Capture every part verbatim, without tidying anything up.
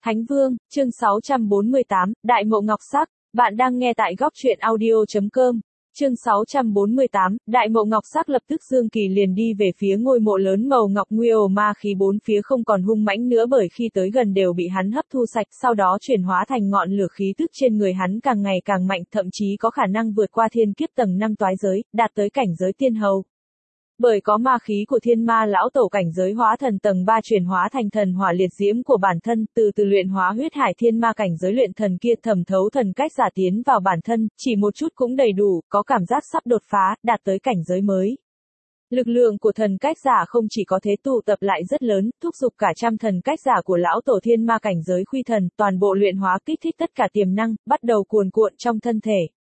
Thánh Vương, chương sáu trăm bốn mươi tám, Đại Mộ Ngọc Sắc, bạn đang nghe tại góc truyện audio.com. Chương sáu trăm bốn mươi tám, Đại Mộ Ngọc Sắc. Lập tức Dương Kỳ liền đi về phía ngôi mộ lớn màu ngọc Nguy ma khí bốn phía không còn hung mãnh nữa, bởi khi tới gần đều bị hắn hấp thu sạch, sau đó chuyển hóa thành ngọn lửa. Khí tức trên người hắn càng ngày càng mạnh, thậm chí có khả năng vượt qua thiên kiếp tầng năm toái giới, đạt tới cảnh giới tiên hầu. Bởi có ma khí của Thiên Ma lão tổ, cảnh giới hóa thần tầng ba chuyển hóa thành thần hỏa liệt diễm của bản thân, từ từ luyện hóa huyết hải thiên ma, cảnh giới luyện thần kia thẩm thấu thần cách giả tiến vào bản thân, chỉ một chút cũng đầy đủ, có cảm giác sắp đột phá, đạt tới cảnh giới mới. Lực lượng của thần cách giả không chỉ có thế, tụ tập lại rất lớn, thúc giục cả trăm thần cách giả của lão tổ thiên ma cảnh giới khuy thần, toàn bộ luyện hóa, kích thích tất cả tiềm năng, bắt đầu cuồn cuộn trong thân thể.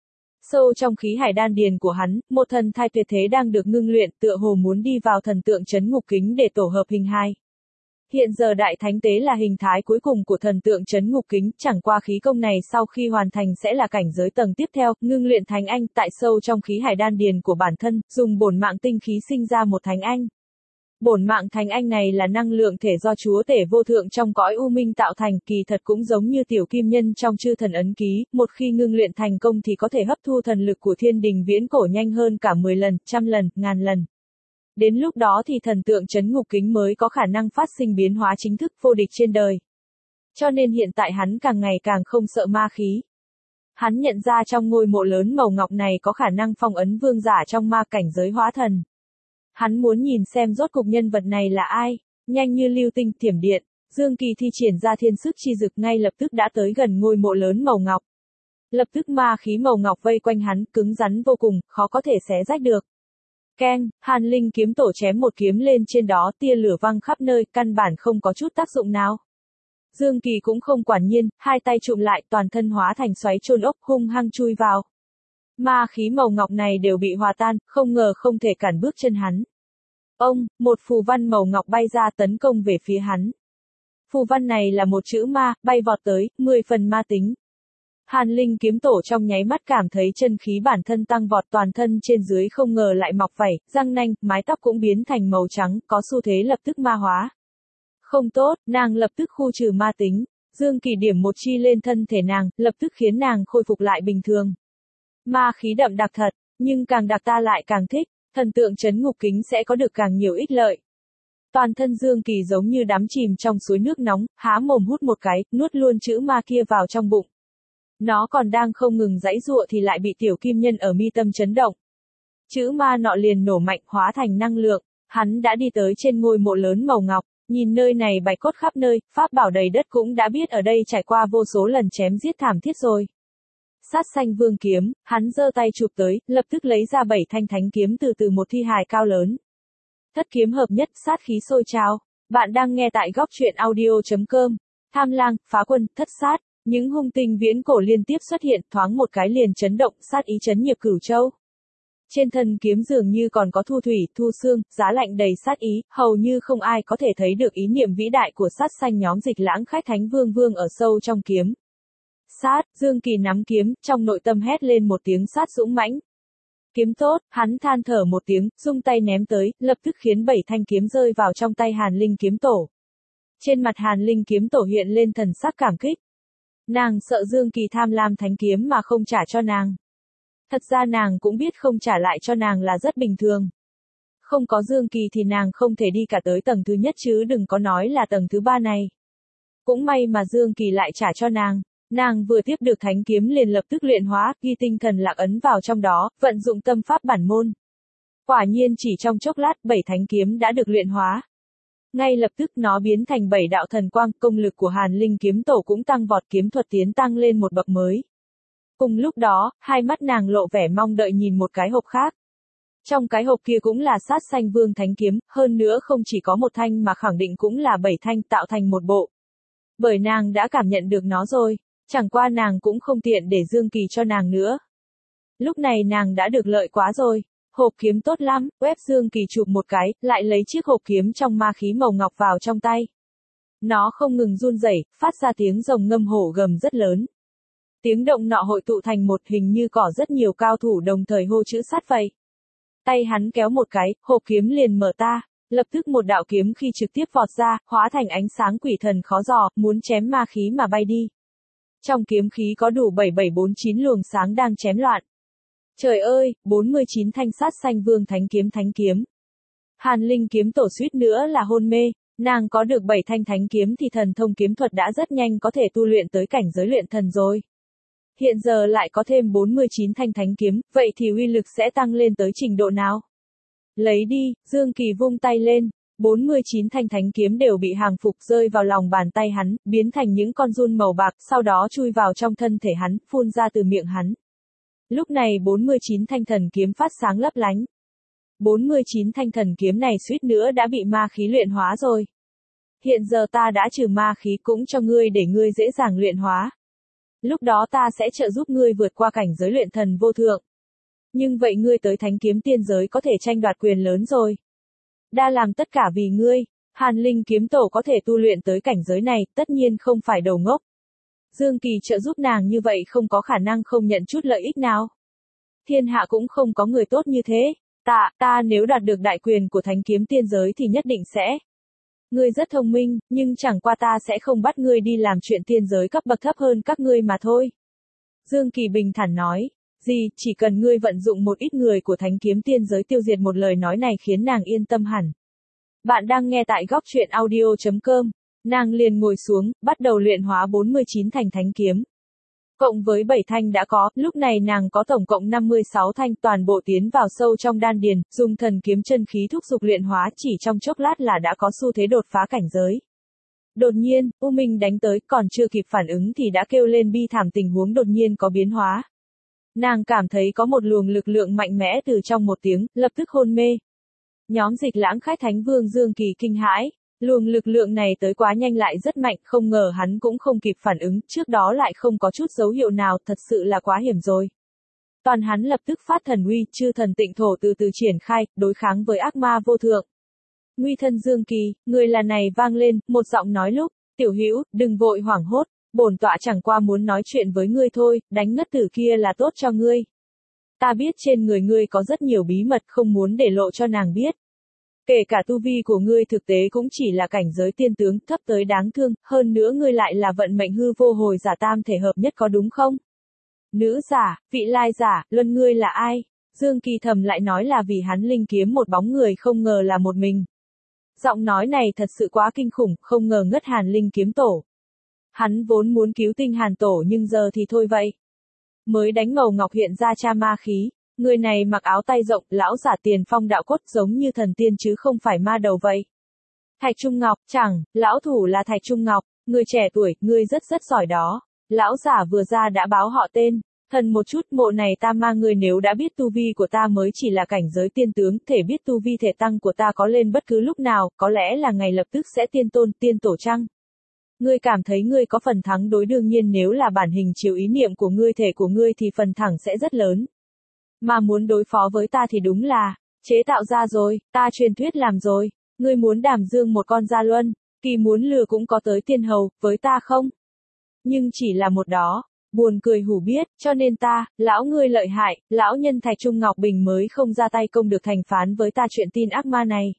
Sâu trong khí hải đan điền của hắn, một thần thai tuyệt thế đang được ngưng luyện, tựa hồ muốn đi vào thần tượng chấn ngục kính để tổ hợp hình hai. Hiện giờ đại thánh tế là hình thái cuối cùng của thần tượng chấn ngục kính, chẳng qua khí công này sau khi hoàn thành sẽ là cảnh giới tầng tiếp theo, ngưng luyện thánh anh, tại sâu trong khí hải đan điền của bản thân, dùng bổn mạng tinh khí sinh ra một thánh anh. Bổn mạng thánh anh này là năng lượng thể do chúa tể vô thượng trong cõi u minh tạo thành, kỳ thật cũng giống như tiểu kim nhân trong chư thần ấn ký, một khi ngưng luyện thành công thì có thể hấp thu thần lực của thiên đình viễn cổ nhanh hơn cả mười lần, trăm lần, ngàn lần. Đến lúc đó thì thần tượng chấn ngục kính mới có khả năng phát sinh biến hóa chính thức, vô địch trên đời. Cho nên hiện tại hắn càng ngày càng không sợ ma khí. Hắn nhận ra trong ngôi mộ lớn màu ngọc này có khả năng phong ấn vương giả trong ma cảnh giới hóa thần. Hắn muốn nhìn xem rốt cục nhân vật này là ai. Nhanh như lưu tinh thiểm điện, Dương Kỳ thi triển ra thiên sức chi dực, ngay lập tức đã tới gần ngôi mộ lớn màu ngọc. Lập tức ma khí màu ngọc vây quanh hắn, cứng rắn vô cùng, khó có thể xé rách được. Keng, Hàn Linh kiếm tổ chém một kiếm lên trên đó, tia lửa văng khắp nơi, căn bản không có chút tác dụng nào. Dương Kỳ cũng không quản nhiên, hai tay trụm lại, toàn thân hóa thành xoáy chôn ốc, hung hăng chui vào. Ma khí màu ngọc này đều bị hòa tan, không ngờ không thể cản bước chân hắn. Ông, một phù văn màu ngọc bay ra tấn công về phía hắn. Phù văn này là một chữ ma, bay vọt tới, mười phần ma tính. Hàn Linh kiếm tổ trong nháy mắt cảm thấy chân khí bản thân tăng vọt, toàn thân trên dưới không ngờ lại mọc vảy, răng nanh, mái tóc cũng biến thành màu trắng, có xu thế lập tức ma hóa. Không tốt, nàng lập tức khu trừ ma tính. Dương Kỳ điểm một chi lên thân thể nàng, lập tức khiến nàng khôi phục lại bình thường. Ma khí đậm đặc thật, nhưng càng đặc ta lại càng thích, thần tượng chấn ngục kính sẽ có được càng nhiều ích lợi. Toàn thân Dương Kỳ giống như đắm chìm trong suối nước nóng, há mồm hút một cái, nuốt luôn chữ ma kia vào trong bụng. Nó còn đang không ngừng giãy giụa thì lại bị tiểu kim nhân ở mi tâm chấn động. Chữ ma nọ liền nổ mạnh, hóa thành năng lượng, hắn đã đi tới trên ngôi mộ lớn màu ngọc, nhìn nơi này bạch cốt khắp nơi, pháp bảo đầy đất, cũng đã biết ở đây trải qua vô số lần chém giết thảm thiết rồi. Sát xanh vương kiếm, hắn giơ tay chụp tới, lập tức lấy ra bảy thanh thánh kiếm từ từ một thi hài cao lớn. Thất kiếm hợp nhất, sát khí sôi trào. Bạn đang nghe tại góc truyện audio.com. Tham lang, phá quân, thất sát, những hung tinh viễn cổ liên tiếp xuất hiện, thoáng một cái liền chấn động, sát ý chấn nhập cửu châu. Trên thân kiếm dường như còn có thu thủy, thu xương, giá lạnh đầy sát ý, hầu như không ai có thể thấy được ý niệm vĩ đại của sát xanh nhóm dịch lãng khách thánh vương vương ở sâu trong kiếm. Sát, Dương Kỳ nắm kiếm, trong nội tâm hét lên một tiếng sát dũng mãnh. Kiếm tốt, hắn than thở một tiếng, dung tay ném tới, lập tức khiến bảy thanh kiếm rơi vào trong tay Hàn Linh kiếm tổ. Trên mặt Hàn Linh kiếm tổ hiện lên thần sắc cảm kích. Nàng sợ Dương Kỳ tham lam thánh kiếm mà không trả cho nàng. Thật ra nàng cũng biết không trả lại cho nàng là rất bình thường. Không có Dương Kỳ thì nàng không thể đi cả tới tầng thứ nhất chứ đừng có nói là tầng thứ ba này. Cũng may mà Dương Kỳ lại trả cho nàng. Nàng vừa tiếp được thánh kiếm liền lập tức luyện hóa, ghi tinh thần lạc ấn vào trong đó, vận dụng tâm pháp bản môn. Quả nhiên chỉ trong chốc lát, bảy thánh kiếm đã được luyện hóa. Ngay lập tức nó biến thành bảy đạo thần quang, công lực của Hàn Linh kiếm tổ cũng tăng vọt, kiếm thuật tiến tăng lên một bậc mới. Cùng lúc đó, hai mắt nàng lộ vẻ mong đợi nhìn một cái hộp khác. Trong cái hộp kia cũng là sát xanh vương thánh kiếm, hơn nữa không chỉ có một thanh mà khẳng định cũng là bảy thanh tạo thành một bộ. Bởi nàng đã cảm nhận được nó rồi. Chẳng qua nàng cũng không tiện để Dương Kỳ cho nàng nữa. Lúc này nàng đã được lợi quá rồi. Hộp kiếm tốt lắm, web Dương Kỳ chụp một cái, lại lấy chiếc hộp kiếm trong ma khí màu ngọc vào trong tay. Nó không ngừng run rẩy, phát ra tiếng rồng ngâm hổ gầm rất lớn. Tiếng động nọ hội tụ thành một hình như có rất nhiều cao thủ đồng thời hô chữ sát vậy. Tay hắn kéo một cái, hộp kiếm liền mở ta. Lập tức một đạo kiếm khi trực tiếp vọt ra, hóa thành ánh sáng quỷ thần khó dò, muốn chém ma khí mà bay đi. Trong kiếm khí có đủ bảy bảy bốn chín luồng sáng đang chém loạn. Trời ơi, bốn mươi chín thanh sát xanh vương thánh kiếm thánh kiếm. Hàn Linh kiếm tổ suýt nữa là hôn mê, nàng có được bảy thanh thánh kiếm thì thần thông kiếm thuật đã rất nhanh có thể tu luyện tới cảnh giới luyện thần rồi. Hiện giờ lại có thêm bốn mươi chín thanh thánh kiếm, vậy thì uy lực sẽ tăng lên tới trình độ nào? Lấy đi, Dương Kỳ vung tay lên, bốn mươi chín thanh thánh kiếm đều bị hàng phục rơi vào lòng bàn tay hắn, biến thành những con giun màu bạc, sau đó chui vào trong thân thể hắn, phun ra từ miệng hắn. Lúc này bốn mươi chín thanh thần kiếm phát sáng lấp lánh. bốn mươi chín thanh thần kiếm này suýt nữa đã bị ma khí luyện hóa rồi. Hiện giờ ta đã trừ ma khí cũng cho ngươi để ngươi dễ dàng luyện hóa. Lúc đó ta sẽ trợ giúp ngươi vượt qua cảnh giới luyện thần vô thượng. Nhưng vậy ngươi tới thánh kiếm tiên giới có thể tranh đoạt quyền lớn rồi. Đa làm tất cả vì ngươi, Hàn Linh kiếm tổ có thể tu luyện tới cảnh giới này, tất nhiên không phải đầu ngốc. Dương Kỳ trợ giúp nàng như vậy không có khả năng không nhận chút lợi ích nào. Thiên hạ cũng không có người tốt như thế, ta, ta nếu đạt được đại quyền của thánh kiếm tiên giới thì nhất định sẽ. Ngươi rất thông minh, nhưng chẳng qua ta sẽ không bắt ngươi đi làm chuyện tiên giới cấp bậc thấp hơn các ngươi mà thôi. Dương Kỳ bình thản nói, gì, chỉ cần ngươi vận dụng một ít người của thánh kiếm tiên giới tiêu diệt một lời nói này khiến nàng yên tâm hẳn. Bạn đang nghe tại góc truyện audio chấm com, nàng liền ngồi xuống, bắt đầu luyện hóa bốn mươi chín thành thánh kiếm. Cộng với bảy thanh đã có, lúc này nàng có tổng cộng năm mươi sáu thanh toàn bộ tiến vào sâu trong đan điền, dùng thần kiếm chân khí thúc dục luyện hóa chỉ trong chốc lát là đã có xu thế đột phá cảnh giới. Đột nhiên, U Minh đánh tới, còn chưa kịp phản ứng thì đã kêu lên bi thảm tình huống đột nhiên có biến hóa. Nàng cảm thấy có một luồng lực lượng mạnh mẽ từ trong một tiếng, lập tức hôn mê. Nhóm Dịch Lãng khách thánh vương Dương Kỳ kinh hãi. Luồng lực lượng này tới quá nhanh lại rất mạnh, không ngờ hắn cũng không kịp phản ứng, trước đó lại không có chút dấu hiệu nào, thật sự là quá hiểm rồi. Toàn hắn lập tức phát thần uy, chư thần tịnh thổ từ từ triển khai, đối kháng với ác ma vô thượng. Nguy thân Dương Kỳ, người là này vang lên, một giọng nói lúc, tiểu hữu, đừng vội hoảng hốt, bổn tọa chẳng qua muốn nói chuyện với ngươi thôi, đánh ngất tử kia là tốt cho ngươi. Ta biết trên người ngươi có rất nhiều bí mật không muốn để lộ cho nàng biết. Kể cả tu vi của ngươi thực tế cũng chỉ là cảnh giới tiên tướng, thấp tới đáng thương, hơn nữa ngươi lại là vận mệnh hư vô hồi giả tam thể hợp nhất có đúng không? Nữ giả, vị lai giả, luân ngươi là ai? Dương Kỳ thầm lại nói là vì hắn linh kiếm một bóng người không ngờ là một mình. Giọng nói này thật sự quá kinh khủng, không ngờ ngất Hàn Linh kiếm tổ. Hắn vốn muốn cứu tinh Hàn tổ nhưng giờ thì thôi vậy. Mới đánh Màu Ngọc hiện ra cha ma khí. Người này mặc áo tay rộng, lão giả tiền phong đạo cốt giống như thần tiên chứ không phải ma đầu vậy. Thạch Trung Ngọc, chẳng, lão thủ là Thạch Trung Ngọc, người trẻ tuổi, ngươi rất rất giỏi đó. Lão giả vừa ra đã báo họ tên, thần một chút mộ này ta ma ngươi nếu đã biết tu vi của ta mới chỉ là cảnh giới tiên tướng, thể biết tu vi thể tăng của ta có lên bất cứ lúc nào, có lẽ là ngày lập tức sẽ tiên tôn, tiên tổ trăng. Ngươi cảm thấy ngươi có phần thắng đối đương nhiên nếu là bản hình chiếu ý niệm của ngươi thể của ngươi thì phần thắng sẽ rất lớn. Mà muốn đối phó với ta thì đúng là, chế tạo ra rồi, ta truyền thuyết làm rồi, ngươi muốn đảm dương một con gia luân, kỳ muốn lừa cũng có tới tiên hầu, với ta không? Nhưng chỉ là một đó, buồn cười hủ biết, cho nên ta, lão ngươi lợi hại, lão nhân Thạch Trung Ngọc Bình mới không ra tay công được thành phán với ta chuyện tin ác ma này.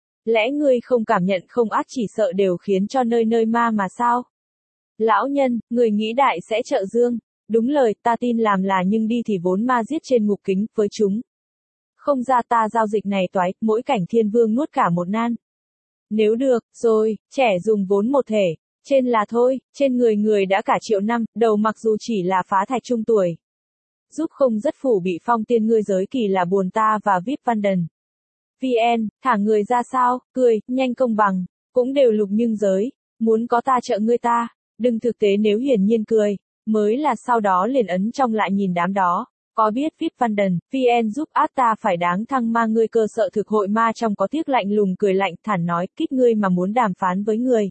Lẽ ngươi không cảm nhận không ác chỉ sợ đều khiến cho nơi nơi ma mà sao? Lão nhân, người nghĩ đại sẽ trợ dương. Đúng lời, ta tin làm là nhưng đi thì vốn ma giết trên ngục kính, với chúng. Không ra ta giao dịch này toái, mỗi cảnh thiên vương nuốt cả một nan. Nếu được, rồi, trẻ dùng vốn một thể, trên là thôi, trên người người đã cả triệu năm, đầu mặc dù chỉ là phá thạch trung tuổi. Giúp không rất phủ bị phong tiên ngươi giới kỳ là buồn ta và vê i pê Văn Đần. vê en, thả người ra sao, cười, nhanh công bằng, cũng đều lục nhưng giới, muốn có ta trợ ngươi ta, đừng thực tế nếu hiển nhiên cười. Mới là sau đó liền ấn trong lại nhìn đám đó, có biết vê i pê Văn Đần, vê en giúp át ta phải đáng thăng ma ngươi cơ sợ thực hội ma trong có tiếc lạnh lùng cười lạnh thản nói, kích ngươi mà muốn đàm phán với người.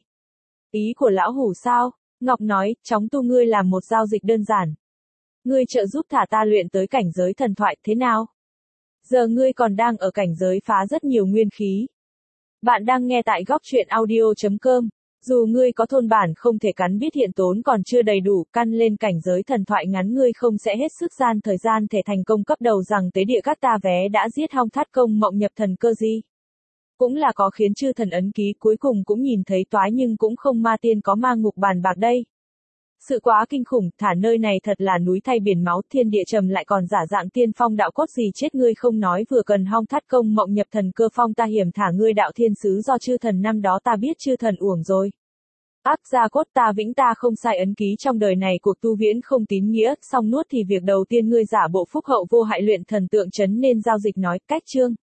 Ý của lão hủ sao? Ngọc nói, chóng tu ngươi làm một giao dịch đơn giản. Ngươi trợ giúp thả ta luyện tới cảnh giới thần thoại thế nào? Giờ ngươi còn đang ở cảnh giới phá rất nhiều nguyên khí. Bạn đang nghe tại góc truyện audio chấm com. Dù ngươi có thôn bản không thể cắn biết hiện tốn còn chưa đầy đủ, căn lên cảnh giới thần thoại ngắn ngươi không sẽ hết sức gian thời gian thể thành công cấp đầu rằng tế địa các ta vé đã giết hong thắt công mộng nhập thần cơ gì. cũng là có khiến chư thần ấn ký cuối cùng cũng nhìn thấy toái nhưng cũng không ma tiên có ma ngục bàn bạc đây. Sự quá kinh khủng, thả nơi này thật là núi thay biển máu, thiên địa trầm lại còn giả dạng tiên phong đạo cốt gì chết ngươi không nói vừa cần hong thắt công mộng nhập thần cơ phong ta hiểm thả ngươi đạo thiên sứ do chư thần năm đó ta biết chư thần uổng rồi. Ác gia cốt ta vĩnh ta không sai ấn ký trong đời này cuộc tu viễn không tín nghĩa, xong nuốt thì việc đầu tiên ngươi giả bộ phúc hậu vô hại luyện thần tượng chấn nên giao dịch nói, cách chương.